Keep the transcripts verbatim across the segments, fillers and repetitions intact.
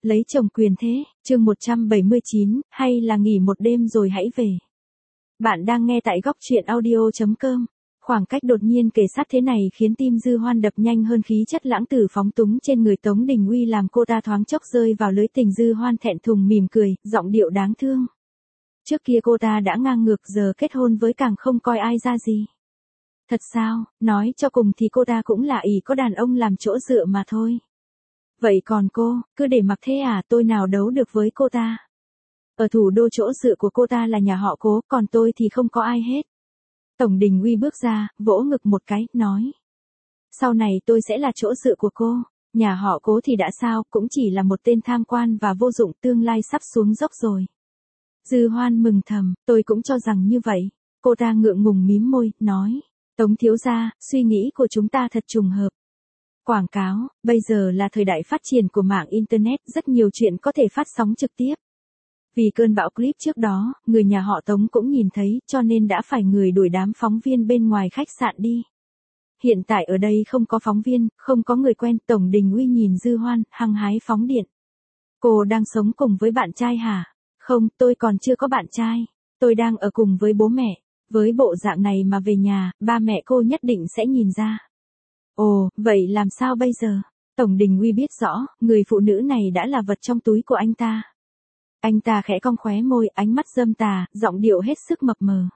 lấy chồng quyền thế, chương một trăm bảy mươi chín, hay là nghỉ một đêm rồi hãy về. Bạn đang nghe tại góc truyện audio chấm com. Khoảng cách đột nhiên kề sát thế này khiến tim Dư Hoan đập nhanh hơn, khí chất lãng tử phóng túng trên người Tống Đình Uy làm cô ta thoáng chốc rơi vào lưới tình. Dư Hoan thẹn thùng mỉm cười, giọng điệu đáng thương. Trước kia cô ta đã ngang ngược, giờ kết hôn với càng không coi ai ra gì. Thật sao, nói cho cùng thì cô ta cũng là ỷ có đàn ông làm chỗ dựa mà thôi. Vậy còn cô, cứ để mặc thế à, tôi nào đấu được với cô ta. Ở thủ đô chỗ dựa của cô ta là nhà họ Cố, còn tôi thì không có ai hết. Tổng Đình Uy bước ra, vỗ ngực một cái, nói. Sau này tôi sẽ là chỗ dựa của cô, nhà họ Cố thì đã sao, cũng chỉ là một tên tham quan và vô dụng, tương lai sắp xuống dốc rồi. Dư Hoan mừng thầm, tôi cũng cho rằng như vậy. Cô ta ngượng ngùng mím môi, nói. Tống thiếu gia, suy nghĩ của chúng ta thật trùng hợp. Quảng cáo, bây giờ là thời đại phát triển của mạng Internet, rất nhiều chuyện có thể phát sóng trực tiếp. Vì cơn bão clip trước đó, người nhà họ Tống cũng nhìn thấy, cho nên đã phải người đuổi đám phóng viên bên ngoài khách sạn đi. Hiện tại ở đây không có phóng viên, không có người quen. Tổng Đình Uy nhìn Dư Hoan, hăng hái phóng điện. Cô đang sống cùng với bạn trai hả? Không, tôi còn chưa có bạn trai. Tôi đang ở cùng với bố mẹ. Với bộ dạng này mà về nhà, ba mẹ cô nhất định sẽ nhìn ra. Ồ, vậy làm sao bây giờ? Tổng Đình Uy biết rõ, người phụ nữ này đã là vật trong túi của anh ta. Anh ta khẽ cong khóe môi, ánh mắt dâm tà, giọng điệu hết sức mập mờ.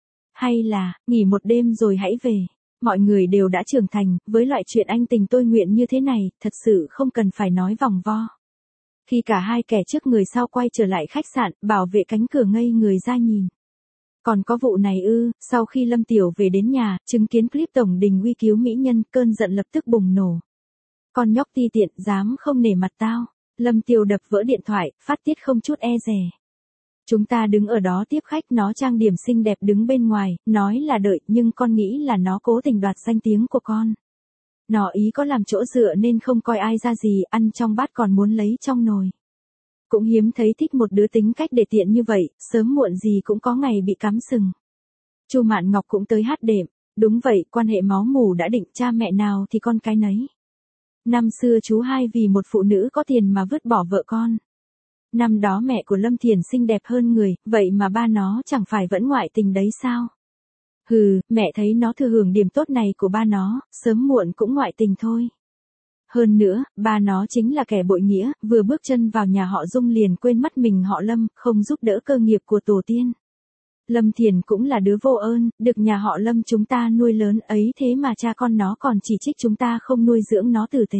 Hay là, nghỉ một đêm rồi hãy về. Mọi người đều đã trưởng thành, với loại chuyện anh tình tôi nguyện như thế này, thật sự không cần phải nói vòng vo. Khi cả hai kẻ trước người sau quay trở lại khách sạn, bảo vệ cánh cửa ngây người ra nhìn. Còn có vụ này ư? Sau khi Lâm Tiểu về đến nhà, chứng kiến clip Tổng Đình Uy cứu mỹ nhân, cơn giận lập tức bùng nổ. Con nhóc ti tiện, dám không nể mặt tao. Lâm Tiểu đập vỡ điện thoại, phát tiết không chút e dè. Chúng ta đứng ở đó tiếp khách, nó trang điểm xinh đẹp đứng bên ngoài, nói là đợi, nhưng con nghĩ là nó cố tình đoạt danh tiếng của con. Nó ý có làm chỗ dựa nên không coi ai ra gì, ăn trong bát còn muốn lấy trong nồi. Cũng hiếm thấy thích một đứa tính cách để tiện như vậy, sớm muộn gì cũng có ngày bị cắm sừng. Chu Mạn Ngọc cũng tới hát đệm, đúng vậy, quan hệ máu mủ đã định, cha mẹ nào thì con cái nấy. Năm xưa chú hai vì một phụ nữ có tiền mà vứt bỏ vợ con. Năm đó mẹ của Lâm Thiền xinh đẹp hơn người, vậy mà ba nó chẳng phải vẫn ngoại tình đấy sao? Hừ, mẹ thấy nó thừa hưởng điểm tốt này của ba nó, sớm muộn cũng ngoại tình thôi. Hơn nữa, ba nó chính là kẻ bội nghĩa, vừa bước chân vào nhà họ Dung liền quên mất mình họ Lâm, không giúp đỡ cơ nghiệp của tổ tiên. Lâm Thiền cũng là đứa vô ơn, được nhà họ Lâm chúng ta nuôi lớn ấy, thế mà cha con nó còn chỉ trích chúng ta không nuôi dưỡng nó tử tế.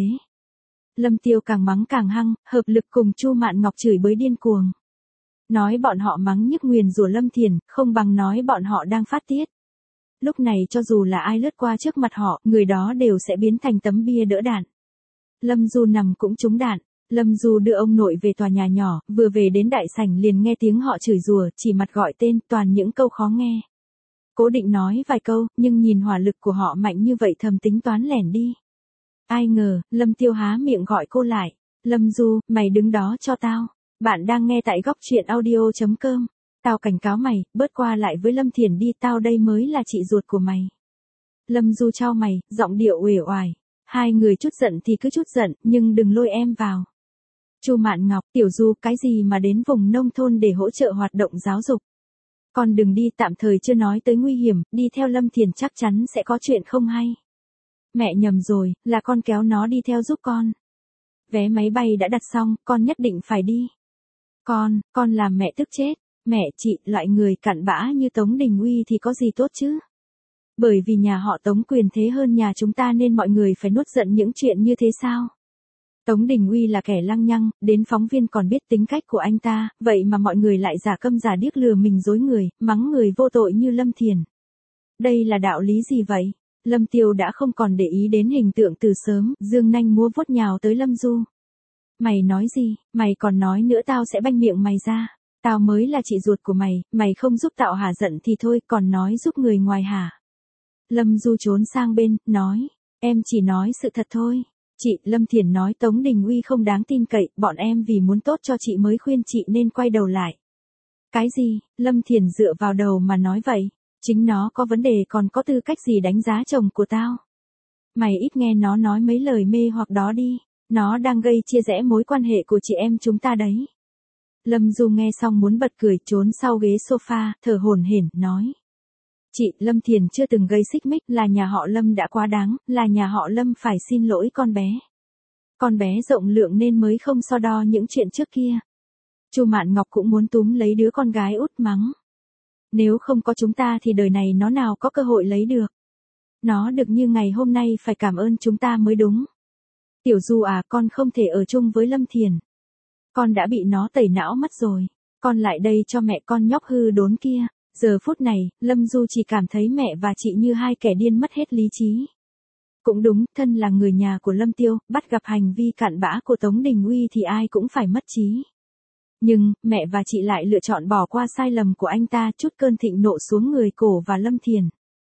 Lâm Tiêu càng mắng càng hăng, hợp lực cùng Chu Mạn Ngọc chửi bới điên cuồng. Nói bọn họ mắng nhức nguyền rủa Lâm Thiền, không bằng nói bọn họ đang phát tiết. Lúc này cho dù là ai lướt qua trước mặt họ, người đó đều sẽ biến thành tấm bia đỡ đạn. Lâm Du nằm cũng trúng đạn. Lâm Du đưa ông nội về tòa nhà nhỏ, vừa về đến đại sảnh liền nghe tiếng họ chửi rủa, chỉ mặt gọi tên, toàn những câu khó nghe. Cố định nói vài câu, nhưng nhìn hỏa lực của họ mạnh như vậy thầm tính toán lẻn đi. Ai ngờ, Lâm Tiêu há miệng gọi cô lại. Lâm Du, mày đứng đó cho tao. Bạn đang nghe tại góc truyện audio chấm com. Tao cảnh cáo mày, bớt qua lại với Lâm Thiền đi, tao đây mới là chị ruột của mày. Lâm Du chau mày, giọng điệu uể oải. Hai người chút giận thì cứ chút giận, nhưng đừng lôi em vào. Chu Mạn Ngọc, Tiểu Du, cái gì mà đến vùng nông thôn để hỗ trợ hoạt động giáo dục. Con đừng đi, tạm thời chưa nói tới nguy hiểm, đi theo Lâm Thiền chắc chắn sẽ có chuyện không hay. Mẹ nhầm rồi, là con kéo nó đi theo giúp con. Vé máy bay đã đặt xong, con nhất định phải đi. Con, con làm mẹ tức chết. Mẹ, chị, loại người cặn bã như Tống Đình Uy thì có gì tốt chứ? Bởi vì nhà họ Tống quyền thế hơn nhà chúng ta nên mọi người phải nuốt giận những chuyện như thế sao? Tống Đình Uy là kẻ lăng nhăng, đến phóng viên còn biết tính cách của anh ta, vậy mà mọi người lại giả câm giả điếc lừa mình dối người, mắng người vô tội như Lâm Thiền. Đây là đạo lý gì vậy? Lâm Tiêu đã không còn để ý đến hình tượng từ sớm, dương nanh múa vuốt nhào tới Lâm Du. Mày nói gì, mày còn nói nữa tao sẽ banh miệng mày ra. Tao mới là chị ruột của mày, mày không giúp tạo hả giận thì thôi, còn nói giúp người ngoài hả? Lâm Du trốn sang bên, nói, em chỉ nói sự thật thôi. Chị, Lâm Thiền nói Tống Đình Uy không đáng tin cậy, bọn em vì muốn tốt cho chị mới khuyên chị nên quay đầu lại. Cái gì, Lâm Thiền dựa vào đầu mà nói vậy? Chính nó có vấn đề còn có tư cách gì đánh giá chồng của tao? Mày ít nghe nó nói mấy lời mê hoặc đó đi. Nó đang gây chia rẽ mối quan hệ của chị em chúng ta đấy. Lâm Du nghe xong muốn bật cười, trốn sau ghế sofa, thở hổn hển, nói. Chị, Lâm Thiền chưa từng gây xích mích, là nhà họ Lâm đã quá đáng, là nhà họ Lâm phải xin lỗi con bé. Con bé rộng lượng nên mới không so đo những chuyện trước kia. Chu Mạn Ngọc cũng muốn túm lấy đứa con gái út mắng. Nếu không có chúng ta thì đời này nó nào có cơ hội lấy được. Nó được như ngày hôm nay phải cảm ơn chúng ta mới đúng. Tiểu Du à, con không thể ở chung với Lâm Thiền. Con đã bị nó tẩy não mất rồi. Con lại đây cho mẹ con nhóc hư đốn kia. Giờ phút này, Lâm Du chỉ cảm thấy mẹ và chị như hai kẻ điên mất hết lý trí. Cũng đúng, thân là người nhà của Lâm Tiêu, bắt gặp hành vi cặn bã của Tống Đình Uy thì ai cũng phải mất trí. Nhưng, mẹ và chị lại lựa chọn bỏ qua sai lầm của anh ta, chút cơn thịnh nộ xuống người Cổ và Lâm Thiền.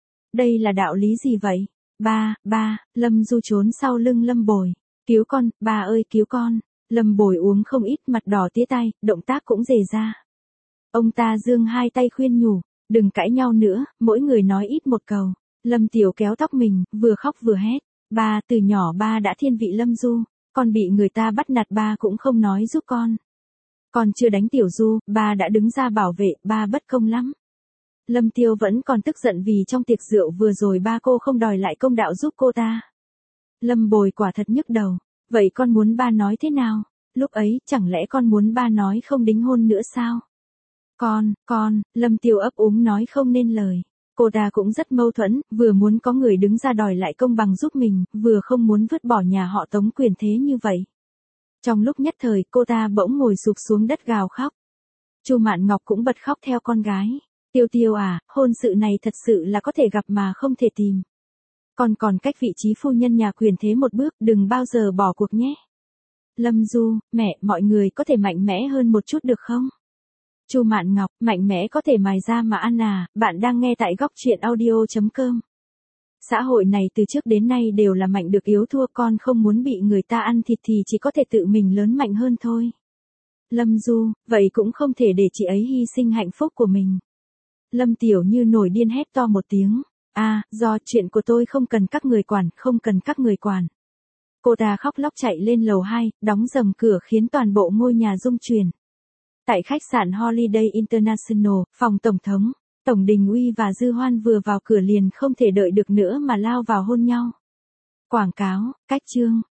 Đây là đạo lý gì vậy? Ba, ba, Lâm Du trốn sau lưng Lâm Bồi. Cứu con, ba ơi cứu con. Lâm Bồi uống không ít, mặt đỏ tía tai, động tác cũng rề ra. Ông ta giương hai tay khuyên nhủ, đừng cãi nhau nữa, mỗi người nói ít một câu. Lâm Tiểu kéo tóc mình, vừa khóc vừa hét. Ba, từ nhỏ ba đã thiên vị Lâm Du, con bị người ta bắt nạt ba cũng không nói giúp con. Con chưa đánh Tiểu Du, ba đã đứng ra bảo vệ, ba bất công lắm. Lâm Tiêu vẫn còn tức giận vì trong tiệc rượu vừa rồi ba cô không đòi lại công đạo giúp cô ta. Lâm Bồi quả thật nhức đầu. Vậy con muốn ba nói thế nào? Lúc ấy, chẳng lẽ con muốn ba nói không đính hôn nữa sao? Con, con, Lâm Tiêu ấp úng nói không nên lời. Cô ta cũng rất mâu thuẫn, vừa muốn có người đứng ra đòi lại công bằng giúp mình, vừa không muốn vứt bỏ nhà họ Tống quyền thế như vậy. Trong lúc nhất thời, cô ta bỗng ngồi sụp xuống đất gào khóc. Chu Mạn Ngọc cũng bật khóc theo con gái. Tiêu Tiêu à, hôn sự này thật sự là có thể gặp mà không thể tìm. Con còn cách vị trí phu nhân nhà quyền thế một bước, đừng bao giờ bỏ cuộc nhé. Lâm Du, mẹ, mọi người có thể mạnh mẽ hơn một chút được không? Chu Mạn Ngọc, mạnh mẽ có thể mài ra mà ăn à, bạn đang nghe tại góc truyện audio chấm com. Xã hội này từ trước đến nay đều là mạnh được yếu thua, con không muốn bị người ta ăn thịt thì chỉ có thể tự mình lớn mạnh hơn thôi. Lâm Du, vậy cũng không thể để chị ấy hy sinh hạnh phúc của mình. Lâm Tiểu như nổi điên hét to một tiếng. À, do chuyện của tôi không cần các người quản, không cần các người quản. Cô ta khóc lóc chạy lên lầu hai, đóng rầm cửa khiến toàn bộ ngôi nhà rung chuyển. Tại khách sạn Holiday International, phòng tổng thống, Tổng Đình Uy và Dư Hoan vừa vào cửa liền không thể đợi được nữa mà lao vào hôn nhau. Quảng cáo, cách chương.